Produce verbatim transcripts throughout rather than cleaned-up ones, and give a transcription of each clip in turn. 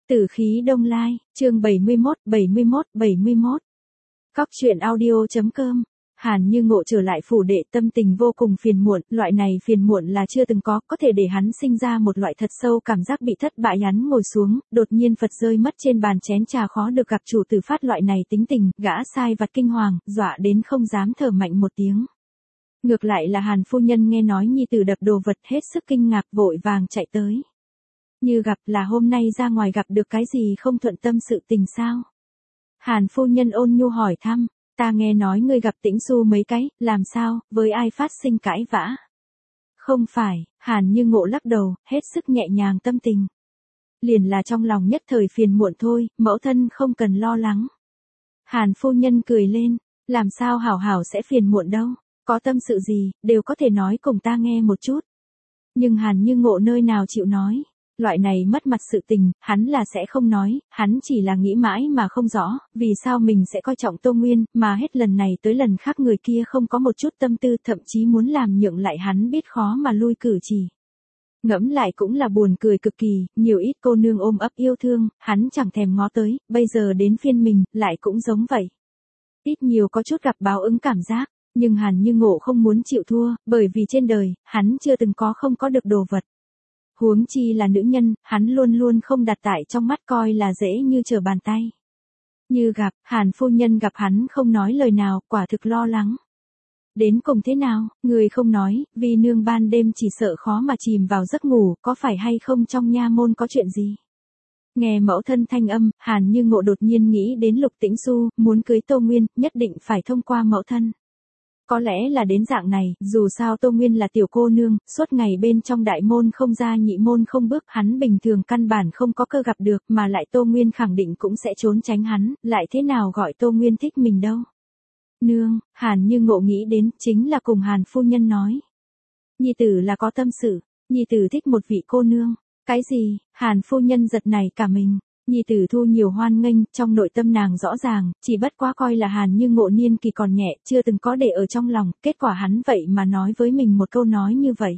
Tử khí đông lai, chương bảy mươi mốt, bảy mươi mốt, bảy mươi mốt. Cóc truyện audio.com. Hàn Như Ngộ trở lại phủ đệ, tâm tình vô cùng phiền muộn, loại này phiền muộn là chưa từng có, có thể để hắn sinh ra một loại thật sâu cảm giác bị thất bại. Hắn ngồi xuống, đột nhiên Phật rơi mất trên bàn chén trà, khó được gặp chủ tử phát loại này tính tình, gã sai vặt kinh hoàng, dọa đến không dám thở mạnh một tiếng. Ngược lại là Hàn phu nhân nghe nói nhi tử đập đồ vật, hết sức kinh ngạc, vội vàng chạy tới. Như gặp là hôm nay ra ngoài gặp được cái gì không thuận tâm sự tình sao? Hàn phu nhân ôn nhu hỏi thăm, ta nghe nói ngươi gặp Tĩnh Xu mấy cái, làm sao, với ai phát sinh cãi vã? Không phải, Hàn Như Ngộ lắc đầu, hết sức nhẹ nhàng tâm tình. Liền là trong lòng nhất thời phiền muộn thôi, mẫu thân không cần lo lắng. Hàn phu nhân cười lên, làm sao hảo hảo sẽ phiền muộn đâu, có tâm sự gì, đều có thể nói cùng ta nghe một chút. Nhưng Hàn Như Ngộ nơi nào chịu nói. Loại này mất mặt sự tình, hắn là sẽ không nói, hắn chỉ là nghĩ mãi mà không rõ, vì sao mình sẽ coi trọng Tô Nguyên, mà hết lần này tới lần khác người kia không có một chút tâm tư, thậm chí muốn làm nhượng lại hắn biết khó mà lui cử chỉ. Ngẫm lại cũng là buồn cười cực kỳ, nhiều ít cô nương ôm ấp yêu thương, hắn chẳng thèm ngó tới, bây giờ đến phiên mình, lại cũng giống vậy. Ít nhiều có chút gặp báo ứng cảm giác, nhưng Hàn Như Ngộ không muốn chịu thua, bởi vì trên đời, hắn chưa từng có không có được đồ vật. Huống chi là nữ nhân, hắn luôn luôn không đặt tại trong mắt, coi là dễ như trở bàn tay. Như gặp, Hàn phu nhân gặp hắn không nói lời nào, quả thực lo lắng. Đến cùng thế nào, người không nói, vì nương ban đêm chỉ sợ khó mà chìm vào giấc ngủ, có phải hay không trong nha môn có chuyện gì? Nghe mẫu thân thanh âm, Hàn Như Ngộ đột nhiên nghĩ đến Lục Tĩnh Xu, muốn cưới Tô Nguyên, nhất định phải thông qua mẫu thân. Có lẽ là đến dạng này, dù sao Tô Nguyên là tiểu cô nương, suốt ngày bên trong đại môn không ra nhị môn không bước, hắn bình thường căn bản không có cơ gặp được, mà lại Tô Nguyên khẳng định cũng sẽ trốn tránh hắn, lại thế nào gọi Tô Nguyên thích mình đâu. Nương, Hàn Như Ngộ nghĩ đến, chính là cùng Hàn phu nhân nói. Nhi tử là có tâm sự, nhi tử thích một vị cô nương. Cái gì? Hàn phu nhân giật này cả mình. Nhi tử thu nhiều hoan nghênh, trong nội tâm nàng rõ ràng, chỉ bất quá coi là Hàn Như Ngộ niên kỳ còn nhẹ, chưa từng có để ở trong lòng, kết quả hắn vậy mà nói với mình một câu nói như vậy.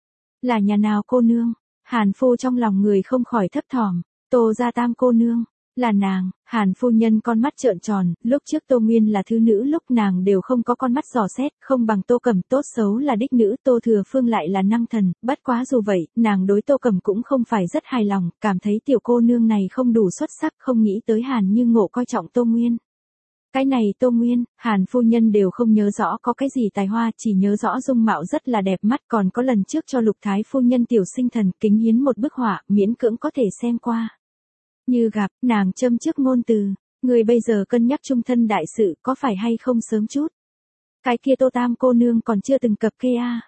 Là nhà nào cô nương? Hàn phu trong lòng người không khỏi thấp thỏm, Tô gia Tam cô nương, là nàng. Hàn phu nhân con mắt trợn tròn, lúc trước Tô Nguyên là thứ nữ, lúc nàng đều không có con mắt dò xét, không bằng Tô Cẩm, tốt xấu là đích nữ, Tô Thừa Phương lại là năng thần, bất quá dù vậy, nàng đối Tô Cẩm cũng không phải rất hài lòng, cảm thấy tiểu cô nương này không đủ xuất sắc, không nghĩ tới Hàn Như Ngộ coi trọng Tô Nguyên. Cái này Tô Nguyên, Hàn phu nhân đều không nhớ rõ có cái gì tài hoa, chỉ nhớ rõ dung mạo rất là đẹp mắt, còn có lần trước cho Lục Thái phu nhân tiểu sinh thần kính hiến một bức họa, miễn cưỡng có thể xem qua. Như gặp, nàng châm trước ngôn từ, người bây giờ cân nhắc trung thân đại sự, có phải hay không sớm chút? Cái kia Tô Tam cô nương còn chưa từng cập kê à?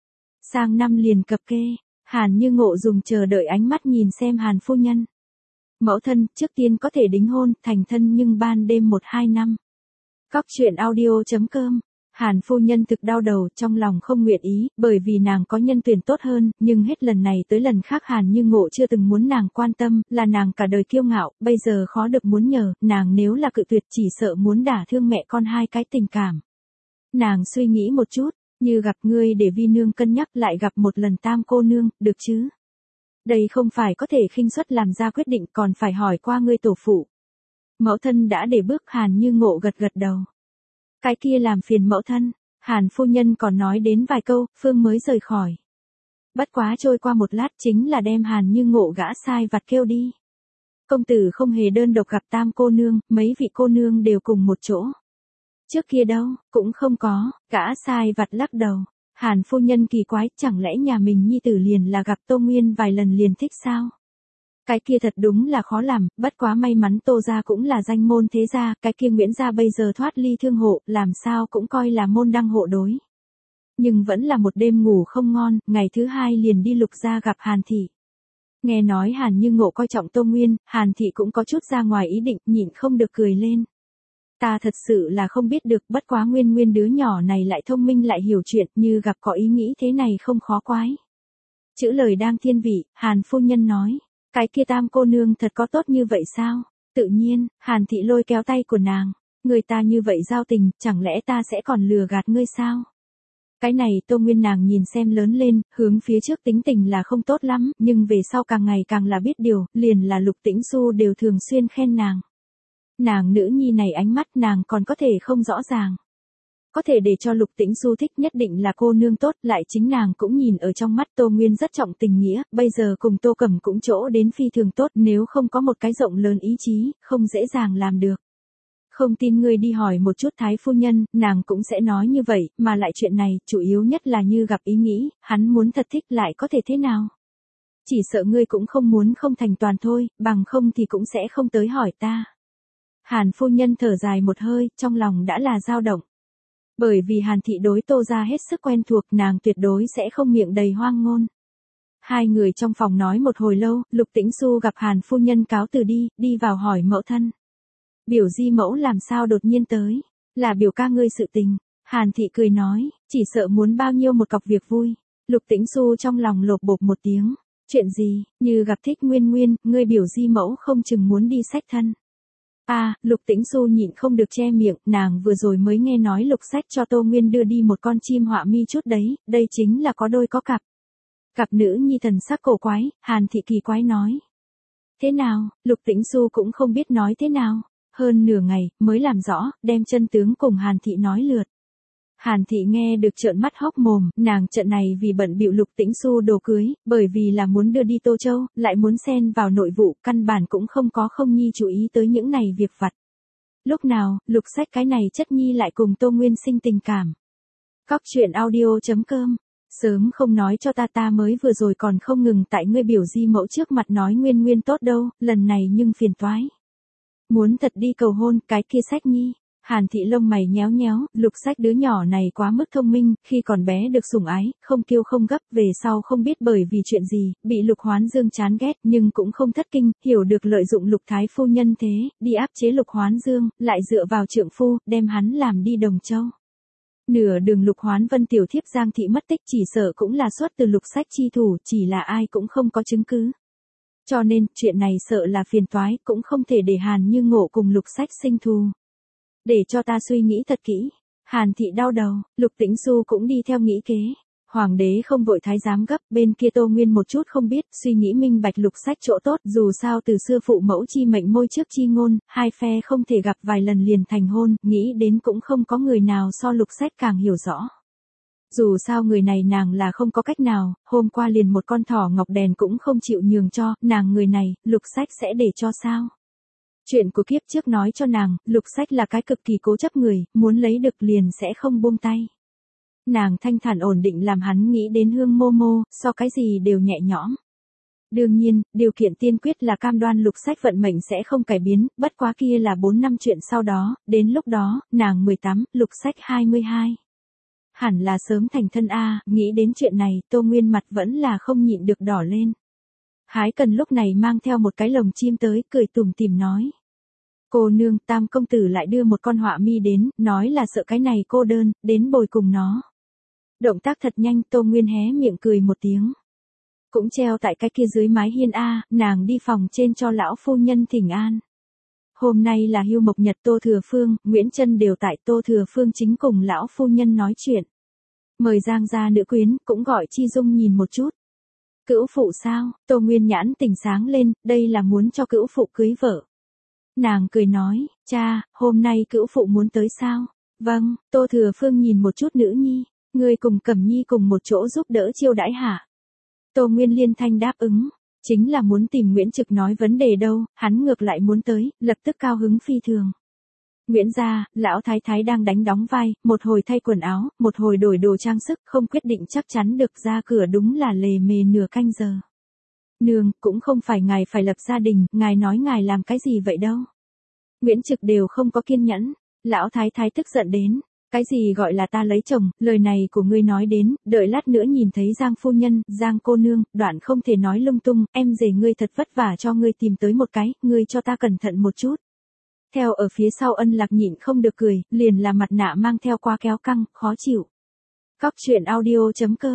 Sang năm liền cập kê. Hàn Như Ngộ dùng chờ đợi ánh mắt nhìn xem Hàn phu nhân. Mẫu thân, trước tiên có thể đính hôn, thành thân nhưng ban đêm một hai năm. Cóc truyện audio.com. Hàn phu nhân thực đau đầu, trong lòng không nguyện ý, bởi vì nàng có nhân tuyển tốt hơn, nhưng hết lần này tới lần khác Hàn Như Ngộ chưa từng muốn nàng quan tâm, là nàng cả đời kiêu ngạo, bây giờ khó được muốn nhờ, nàng nếu là cự tuyệt chỉ sợ muốn đả thương mẹ con hai cái tình cảm. Nàng suy nghĩ một chút, Như gặp ngươi để vi nương cân nhắc lại gặp một lần Tam cô nương, được chứ? Đây không phải có thể khinh suất làm ra quyết định, còn phải hỏi qua ngươi tổ phụ. Mẫu thân đã để bước. Hàn Như Ngộ gật gật đầu. Cái kia làm phiền mẫu thân, Hàn phu nhân còn nói đến vài câu, phương mới rời khỏi. Bất quá trôi qua một lát chính là đem Hàn Như Ngộ gã sai vặt kêu đi. Công tử không hề đơn độc gặp Tam cô nương, mấy vị cô nương đều cùng một chỗ. Trước kia đâu, cũng không có, gã sai vặt lắc đầu. Hàn phu nhân kỳ quái, chẳng lẽ nhà mình nhi tử liền là gặp Tô Nguyên vài lần liền thích sao? Cái kia thật đúng là khó làm, bất quá may mắn Tô gia cũng là danh môn thế gia, cái kia Nguyễn gia bây giờ thoát ly thương hộ, làm sao cũng coi là môn đăng hộ đối. Nhưng vẫn là một đêm ngủ không ngon, ngày thứ hai liền đi Lục gia gặp Hàn thị. Nghe nói Hàn Như Ngộ coi trọng Tô Nguyên, Hàn thị cũng có chút ra ngoài ý định, nhịn không được cười lên. Ta thật sự là không biết được, bất quá Nguyên Nguyên đứa nhỏ này lại thông minh lại hiểu chuyện, Như gặp có ý nghĩ thế này không khó quái. Chữ lời đang thiên vị, Hàn phu nhân nói. Cái kia Tam cô nương thật có tốt như vậy sao? Tự nhiên, Hàn thị lôi kéo tay của nàng. Người ta như vậy giao tình, chẳng lẽ ta sẽ còn lừa gạt ngươi sao? Cái này Tô Nguyên nàng nhìn xem lớn lên, hướng phía trước tính tình là không tốt lắm, nhưng về sau càng ngày càng là biết điều, liền là Lục Tĩnh Xu đều thường xuyên khen nàng. Nàng nữ nhi này ánh mắt nàng còn có thể không rõ ràng. Có thể để cho Lục Tĩnh Xu thích nhất định là cô nương tốt, lại chính nàng cũng nhìn ở trong mắt Tô Nguyên rất trọng tình nghĩa, bây giờ cùng Tô Cẩm cũng chỗ đến phi thường tốt, nếu không có một cái rộng lớn ý chí, không dễ dàng làm được. Không tin ngươi đi hỏi một chút Thái phu nhân, nàng cũng sẽ nói như vậy, mà lại chuyện này, chủ yếu nhất là như gặp ý nghĩ, hắn muốn thật thích lại có thể thế nào. Chỉ sợ ngươi cũng không muốn không thành toàn thôi, bằng không thì cũng sẽ không tới hỏi ta. Hàn phu nhân thở dài một hơi, trong lòng đã là dao động. Bởi vì Hàn thị đối Tô gia hết sức quen thuộc, nàng tuyệt đối sẽ không miệng đầy hoang ngôn. Hai người trong phòng nói một hồi lâu, Lục Tĩnh Xu gặp Hàn phu nhân cáo từ đi, đi vào hỏi mẫu thân. Biểu di mẫu làm sao đột nhiên tới, là biểu ca ngươi sự tình. Hàn thị cười nói, chỉ sợ muốn bao nhiêu một cọc việc vui. Lục Tĩnh Xu trong lòng lột bột một tiếng, chuyện gì, như gặp thích Nguyên Nguyên, ngươi biểu di mẫu không chừng muốn đi xách thân. À, Lục Tĩnh Xu nhịn không được che miệng, nàng vừa rồi mới nghe nói Lục Sách cho Tô Nguyên đưa đi một con chim họa mi chút đấy, đây chính là có đôi có cặp. Cặp nữ nhi thần sắc cổ quái, Hàn thị kỳ quái nói. Thế nào, Lục Tĩnh Xu cũng không biết nói thế nào, hơn nửa ngày, mới làm rõ, đem chân tướng cùng Hàn thị nói lượt. Hàn thị nghe được trợn mắt hốc mồm, nàng trận này vì bận bịu Lục Tĩnh Xu đồ cưới, bởi vì là muốn đưa đi Tô Châu, lại muốn xen vào nội vụ, căn bản cũng không có không nhi chú ý tới những này việc vặt. Lúc nào, Lục Sách cái này chất nhi lại cùng Tô Nguyên sinh tình cảm. Cóc truyện audio chấm com, sớm không nói cho ta ta mới vừa rồi còn không ngừng tại ngươi biểu di mẫu trước mặt nói Nguyên Nguyên tốt đâu, lần này nhưng phiền toái. Muốn thật đi cầu hôn, cái kia Sách nhi. Hàn thị lông mày nhéo nhéo, Lục Sách đứa nhỏ này quá mức thông minh, khi còn bé được sủng ái, không kiêu không gấp, về sau không biết bởi vì chuyện gì, bị Lục Hoán Dương chán ghét, nhưng cũng không thất kinh, hiểu được lợi dụng Lục Thái phu nhân thế, đi áp chế Lục Hoán Dương, lại dựa vào trượng phu, đem hắn làm đi Đồng Châu. Nửa đường Lục Hoán Vân tiểu thiếp Giang thị mất tích chỉ sợ cũng là xuất từ Lục Sách chi thủ, chỉ là ai cũng không có chứng cứ. Cho nên, chuyện này sợ là phiền toái, cũng không thể để Hàn Như Ngộ cùng Lục Sách sinh thù. Để cho ta suy nghĩ thật kỹ. Hàn thị đau đầu, Lục Tĩnh Xu cũng đi theo nghĩ kế. Hoàng đế không vội thái giám gấp, bên kia Tô Nguyên một chút không biết, suy nghĩ minh bạch Lục Sách chỗ tốt, dù sao từ xưa phụ mẫu chi mệnh môi trước chi ngôn, hai phe không thể gặp vài lần liền thành hôn, nghĩ đến cũng không có người nào so Lục Sách càng hiểu rõ. Dù sao người này nàng là không có cách nào, hôm qua liền một con thỏ ngọc đèn cũng không chịu nhường cho, nàng người này, Lục Sách sẽ để cho sao? Chuyện của kiếp trước nói cho nàng, Lục Sách là cái cực kỳ cố chấp người, muốn lấy được liền sẽ không buông tay. Nàng thanh thản ổn định làm hắn nghĩ đến Hương Mô Mô, so cái gì đều nhẹ nhõm. Đương nhiên, điều kiện tiên quyết là cam đoan Lục Sách vận mệnh sẽ không cải biến, bất quá kia là bốn năm chuyện sau đó, đến lúc đó, nàng mười tám, Lục Sách hai mươi hai. Hẳn là sớm thành thân a, nghĩ đến chuyện này, Tô Nguyên mặt vẫn là không nhịn được đỏ lên. Hái Cần lúc này mang theo một cái lồng chim tới, cười tủm tỉm nói. Cô nương, Tam công tử lại đưa một con họa mi đến, nói là sợ cái này cô đơn, đến bồi cùng nó. Động tác thật nhanh, Tô Nguyên hé miệng cười một tiếng. Cũng treo tại cái kia dưới mái hiên a, nàng đi phòng trên cho lão phu nhân thỉnh an. Hôm nay là hưu mộc nhật Tô Thừa Phương, Nguyễn Trân đều tại, Tô Thừa Phương chính cùng lão phu nhân nói chuyện. Mời Giang gia nữ quyến, cũng gọi Chi Dung nhìn một chút. Cữu phụ sao? Tô Nguyên nhãn tỉnh sáng lên, đây là muốn cho cữu phụ cưới vợ. Nàng cười nói, cha, hôm nay cữu phụ muốn tới sao? Vâng, Tô Thừa Phương nhìn một chút nữ nhi, người cùng Cẩm Nhi cùng một chỗ giúp đỡ chiêu đãi hả? Tô Nguyên liên thanh đáp ứng, chính là muốn tìm Nguyễn Trực nói vấn đề đâu, hắn ngược lại muốn tới, lập tức cao hứng phi thường. Nguyễn gia, lão thái thái đang đánh đóng vai, một hồi thay quần áo, một hồi đổi đồ trang sức, không quyết định chắc chắn được ra cửa đúng là lề mề nửa canh giờ. Nương, cũng không phải ngài phải lập gia đình, ngài nói ngài làm cái gì vậy đâu. Nguyễn Trực đều không có kiên nhẫn, lão thái thái tức giận đến. Cái gì gọi là ta lấy chồng, lời này của ngươi nói đến, đợi lát nữa nhìn thấy Giang phu nhân, Giang cô nương, đoạn không thể nói lung tung, em rể ngươi thật vất vả cho ngươi tìm tới một cái, ngươi cho ta cẩn thận một chút. Theo ở phía sau Ân Lạc nhịn không được cười, liền là mặt nạ mang theo qua kéo căng, khó chịu. Cóc truyện audio chấm com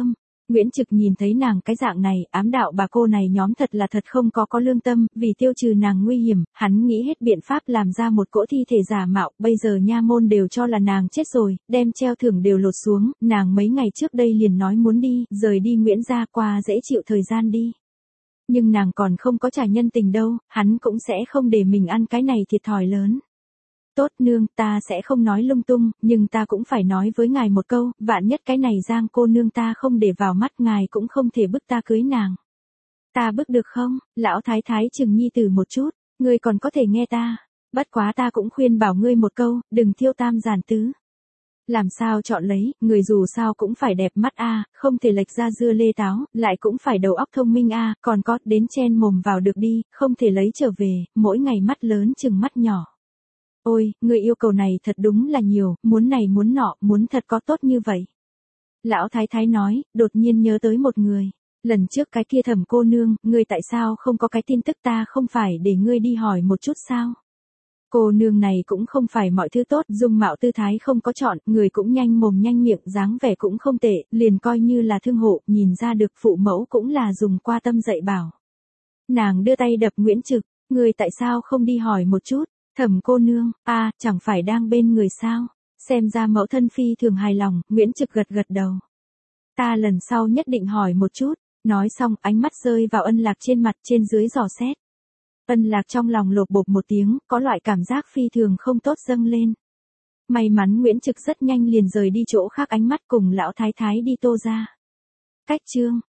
Nguyễn Trực nhìn thấy nàng cái dạng này, ám đạo bà cô này nhóm thật là thật không có có lương tâm, vì tiêu trừ nàng nguy hiểm, hắn nghĩ hết biện pháp làm ra một cỗ thi thể giả mạo, bây giờ nha môn đều cho là nàng chết rồi, đem treo thưởng đều lột xuống, nàng mấy ngày trước đây liền nói muốn đi, rời đi Nguyễn gia qua dễ chịu thời gian đi. Nhưng nàng còn không có trả nhân tình đâu, hắn cũng sẽ không để mình ăn cái này thiệt thòi lớn. Tốt nương, ta sẽ không nói lung tung, nhưng ta cũng phải nói với ngài một câu, vạn nhất cái này Giang cô nương ta không để vào mắt ngài cũng không thể bức ta cưới nàng. Ta bức được không? Lão thái thái chừng nhi tử một chút, ngươi còn có thể nghe ta. Bất quá ta cũng khuyên bảo ngươi một câu, đừng thiêu tam giản tứ. Làm sao chọn lấy, người dù sao cũng phải đẹp mắt a, không thể lệch ra dưa lê táo, lại cũng phải đầu óc thông minh a, còn có, đến chen mồm vào được đi, không thể lấy trở về, mỗi ngày mắt lớn chừng mắt nhỏ. Ôi, người yêu cầu này thật đúng là nhiều, muốn này muốn nọ, muốn thật có tốt như vậy. Lão thái thái nói, đột nhiên nhớ tới một người. Lần trước cái kia Thẩm cô nương, ngươi tại sao không có cái tin tức ta không phải để ngươi đi hỏi một chút sao? Cô nương này cũng không phải mọi thứ tốt, dung mạo tư thái không có chọn, người cũng nhanh mồm nhanh miệng, dáng vẻ cũng không tệ, liền coi như là thương hộ, nhìn ra được phụ mẫu cũng là dùng qua tâm dạy bảo. Nàng đưa tay đập Nguyễn Trực, ngươi tại sao không đi hỏi một chút? Thẩm cô nương, a, à, chẳng phải đang bên người sao? Xem ra mẫu thân phi thường hài lòng, Nguyễn Trực gật gật đầu. Ta lần sau nhất định hỏi một chút, nói xong ánh mắt rơi vào Ân Lạc trên mặt trên dưới dò xét. Ân Lạc trong lòng lột bột một tiếng, có loại cảm giác phi thường không tốt dâng lên. May mắn Nguyễn Trực rất nhanh liền rời đi chỗ khác ánh mắt cùng lão thái thái đi Tô ra. Cách chương